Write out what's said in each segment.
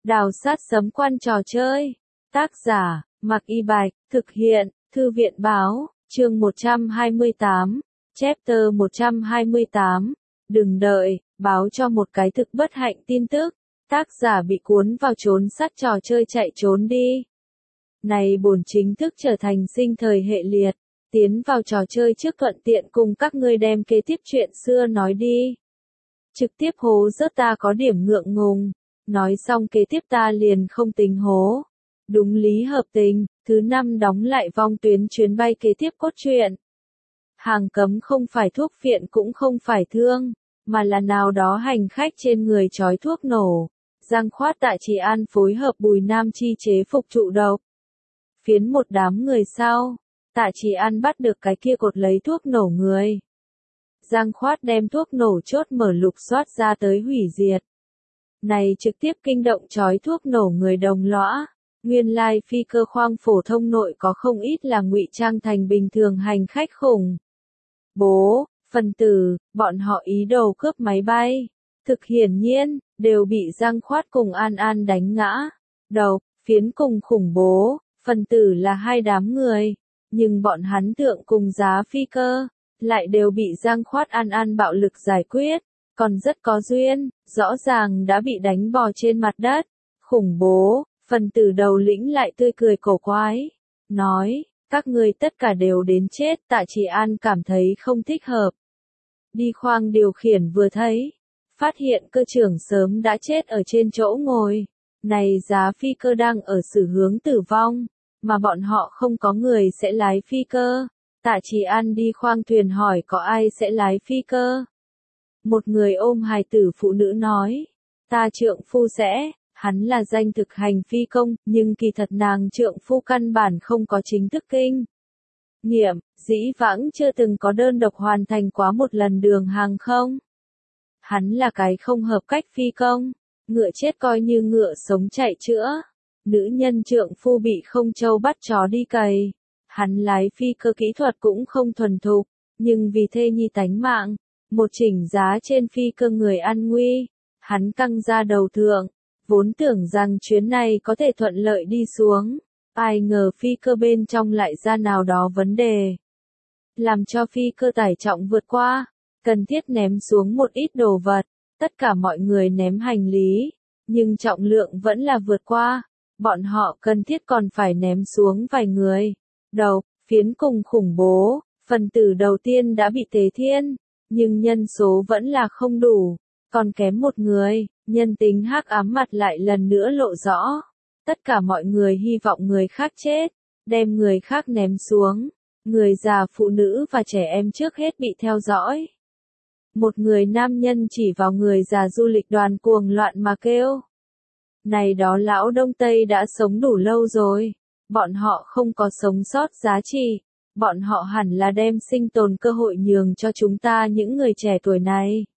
Đào sát sấm quan trò chơi. Tác giả, Mạc Y Bạch, thực hiện, Thư viện báo, chương 128, chapter 128. Đừng đợi, báo cho một cái thực bất hạnh tin tức. Tác giả bị cuốn vào trốn sát trò chơi chạy trốn đi. Này bổn chính thức trở thành sinh thời hệ liệt, tiến vào trò chơi trước thuận tiện cùng các ngươi đem kế tiếp chuyện xưa nói đi. Trực tiếp hố rớt ta có điểm ngượng ngùng, nói xong kế tiếp ta liền không tính hố. Đúng lý hợp tình, thứ 5 đóng lại vong tuyến chuyến bay kế tiếp cốt truyện. Hàng cấm không phải thuốc phiện cũng không phải thương, mà là nào đó hành khách trên người trói thuốc nổ. Giang Khoát Tạ Trì An phối hợp Bùi Nam Chi chế phục trụ độc. Phiến một đám người sau, Tạ Trì An bắt được cái kia cột lấy thuốc nổ người. Giang Khoát đem thuốc nổ chốt mở lục soát ra tới hủy diệt. Này trực tiếp kinh động trói thuốc nổ người đồng lõa. Nguyên lai phi cơ khoang phổ thông nội có không ít là ngụy trang thành bình thường hành khách khủng bố, phần tử, bọn họ ý đồ cướp máy bay. Thực hiển nhiên, đều bị Giang Khoát cùng An An đánh ngã. Đầu, phiến cùng khủng bố, phần tử là hai đám người. Nhưng bọn hắn thượng cùng giá phi cơ, lại đều bị Giang Khoát An An bạo lực giải quyết. Còn rất có duyên, rõ ràng đã bị đánh bò trên mặt đất. Khủng bố, phần tử đầu lĩnh lại tươi cười cổ quái. Nói, các ngươi tất cả đều đến chết. Tạ Trì An cảm thấy không thích hợp. Đi khoang điều khiển vừa thấy. Phát hiện cơ trưởng sớm đã chết ở trên chỗ ngồi. Này giá phi cơ đang ở xử hướng tử vong. Mà bọn họ không có người sẽ lái phi cơ. Tạ Trì An đi khoang thuyền hỏi có ai sẽ lái phi cơ. Một người ôm hài tử phụ nữ nói. Ta trượng phu sẽ. Hắn là danh thực hành phi công, nhưng kỳ thật nàng trượng phu căn bản không có chính thức kinh nghiệm, dĩ vãng chưa từng có đơn độc hoàn thành quá một lần đường hàng không. Hắn là cái không hợp cách phi công, ngựa chết coi như ngựa sống chạy chữa. Nữ nhân trượng phu bị không trâu bắt chó đi cày. Hắn lái phi cơ kỹ thuật cũng không thuần thục, nhưng vì thê nhi tánh mạng, một chỉnh giá trên phi cơ người an nguy, hắn căng ra đầu thượng. Vốn tưởng rằng chuyến này có thể thuận lợi đi xuống, ai ngờ phi cơ bên trong lại ra nào đó vấn đề. Làm cho phi cơ tải trọng vượt qua, cần thiết ném xuống một ít đồ vật, tất cả mọi người ném hành lý, nhưng trọng lượng vẫn là vượt qua, bọn họ cần thiết còn phải ném xuống vài người. Đầu, phiến cùng khủng bố, phần tử đầu tiên đã bị tế thiên, nhưng nhân số vẫn là không đủ, còn kém một người. Nhân tính hắc ám mặt lại lần nữa lộ rõ. Tất cả mọi người hy vọng người khác chết, đem người khác ném xuống. Người già, phụ nữ và trẻ em trước hết bị theo dõi. Một người nam nhân chỉ vào người già du lịch đoàn cuồng loạn mà kêu. Này đó lão Đông Tây đã sống đủ lâu rồi. Bọn họ không có sống sót giá trị. Bọn họ hẳn là đem sinh tồn cơ hội nhường cho chúng ta những người trẻ tuổi này.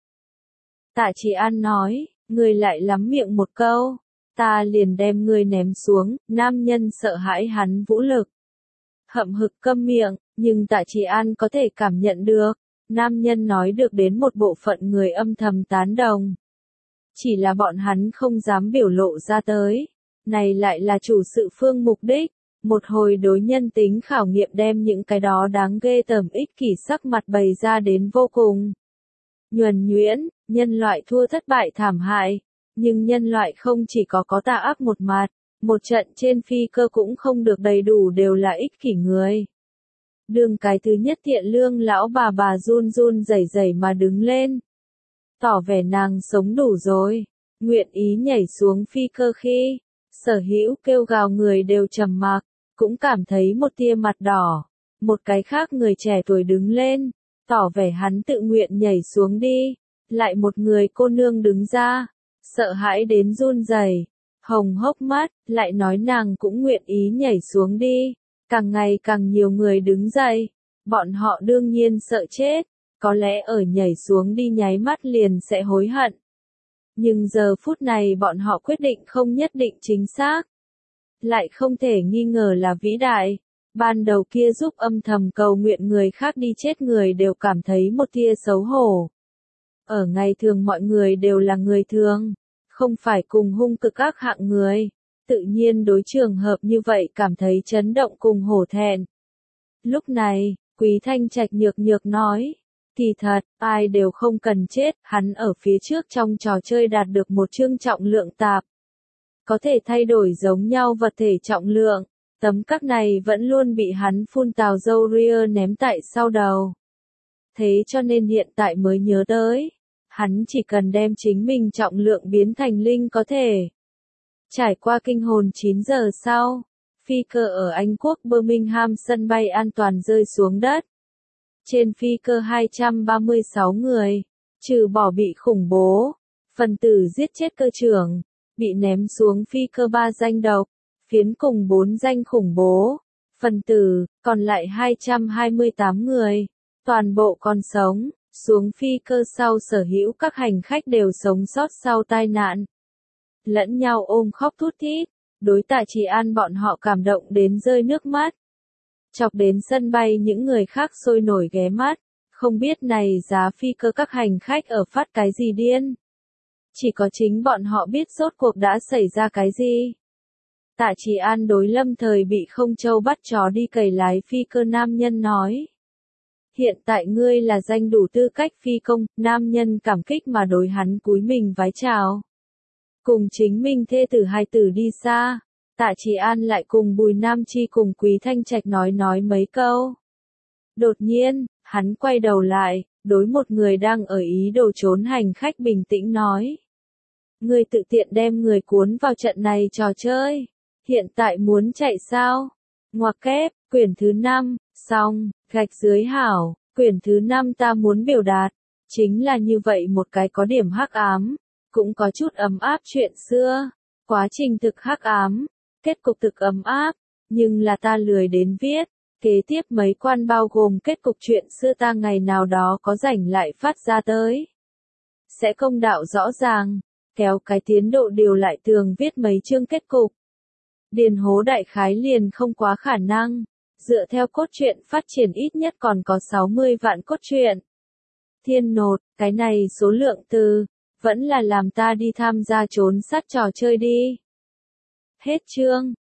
Tạ Trì An nói. Ngươi lại lắm miệng một câu, ta liền đem ngươi ném xuống. Nam nhân sợ hãi hắn vũ lực, hậm hực câm miệng, nhưng Tạ Trì An có thể cảm nhận được, nam nhân nói được đến một bộ phận người âm thầm tán đồng. Chỉ là bọn hắn không dám biểu lộ ra tới, này lại là chủ sự phương mục đích, một hồi đối nhân tính khảo nghiệm đem những cái đó đáng ghê tởm ích kỷ sắc mặt bày ra đến vô cùng. Nhuần nhuyễn, nhân loại thua thất bại thảm hại, nhưng nhân loại không chỉ có tà ác một mặt, một trận trên phi cơ cũng không được đầy đủ đều là ích kỷ người. Đường cái thứ nhất thiện lương lão bà run run rẩy rẩy mà đứng lên. Tỏ vẻ nàng sống đủ rồi, nguyện ý nhảy xuống phi cơ khi, sở hữu kêu gào người đều trầm mặc, cũng cảm thấy một tia mặt đỏ. Một cái khác người trẻ tuổi đứng lên. Tỏ vẻ hắn tự nguyện nhảy xuống đi, lại một người cô nương đứng ra, sợ hãi đến run rẩy, hồng hốc mắt, lại nói nàng cũng nguyện ý nhảy xuống đi. Càng ngày càng nhiều người đứng dậy, bọn họ đương nhiên sợ chết, có lẽ ở nhảy xuống đi nháy mắt liền sẽ hối hận. Nhưng giờ phút này bọn họ quyết định không nhất định chính xác, lại không thể nghi ngờ là vĩ đại. Ban đầu kia giúp âm thầm cầu nguyện người khác đi chết người đều cảm thấy một tia xấu hổ. Ở ngày thường mọi người đều là người thường, không phải cùng hung cực ác hạng người, tự nhiên đối trường hợp như vậy cảm thấy chấn động cùng hổ thẹn. Lúc này, Quý Thanh Trạch nhược nhược nói, kỳ thật, ai đều không cần chết, hắn ở phía trước trong trò chơi đạt được một chương trọng lượng tạp. Có thể thay đổi giống nhau vật thể trọng lượng, tấm các này vẫn luôn bị hắn phun tào dâu ria ném tại sau đầu. Thế cho nên hiện tại mới nhớ tới, hắn chỉ cần đem chính mình trọng lượng biến thành linh có thể. Trải qua kinh hồn 9 giờ sau, phi cơ ở Anh Quốc Birmingham sân bay an toàn rơi xuống đất. Trên phi cơ 236 người, trừ bỏ bị khủng bố, phần tử giết chết cơ trưởng, bị ném xuống phi cơ 3 danh độc, phiến cùng 4 danh khủng bố, phần tử, còn lại 228 người, toàn bộ còn sống, xuống phi cơ sau sở hữu các hành khách đều sống sót sau tai nạn. Lẫn nhau ôm khóc thút thít, đối Tạ Trì An bọn họ cảm động đến rơi nước mắt. Chọc đến sân bay những người khác sôi nổi ghé mắt, không biết này giá phi cơ các hành khách ở phát cái gì điên. Chỉ có chính bọn họ biết rốt cuộc đã xảy ra cái gì. Tạ Trì An đối lâm thời bị không châu bắt chó đi cày lái phi cơ nam nhân nói. Hiện tại ngươi là danh đủ tư cách phi công, nam nhân cảm kích mà đối hắn cúi mình vái chào. Cùng chính mình thê tử hai tử đi xa, Tạ Trì An lại cùng Bùi Nam Chi cùng Quý Thanh Trạch nói mấy câu. Đột nhiên, hắn quay đầu lại, đối một người đang ở ý đồ trốn hành khách bình tĩnh nói. Ngươi tự tiện đem người cuốn vào trận này trò chơi. Hiện tại muốn chạy sao? Ngoặc kép, quyển thứ 5, xong, gạch dưới hảo, quyển thứ 5 ta muốn biểu đạt. Chính là như vậy một cái có điểm hắc ám, cũng có chút ấm áp chuyện xưa. Quá trình thực hắc ám, kết cục thực ấm áp, nhưng là ta lười đến viết. Kế tiếp mấy quan bao gồm kết cục chuyện xưa ta ngày nào đó có rảnh lại phát ra tới. Sẽ công đạo rõ ràng, kéo cái tiến độ điều lại tường viết mấy chương kết cục. Điền hố đại khái liền không quá khả năng, dựa theo cốt truyện phát triển ít nhất còn có 60 vạn cốt truyện. Thiên nột, cái này số lượng từ, vẫn là làm ta đi tham gia trốn sát trò chơi đi. Hết chương.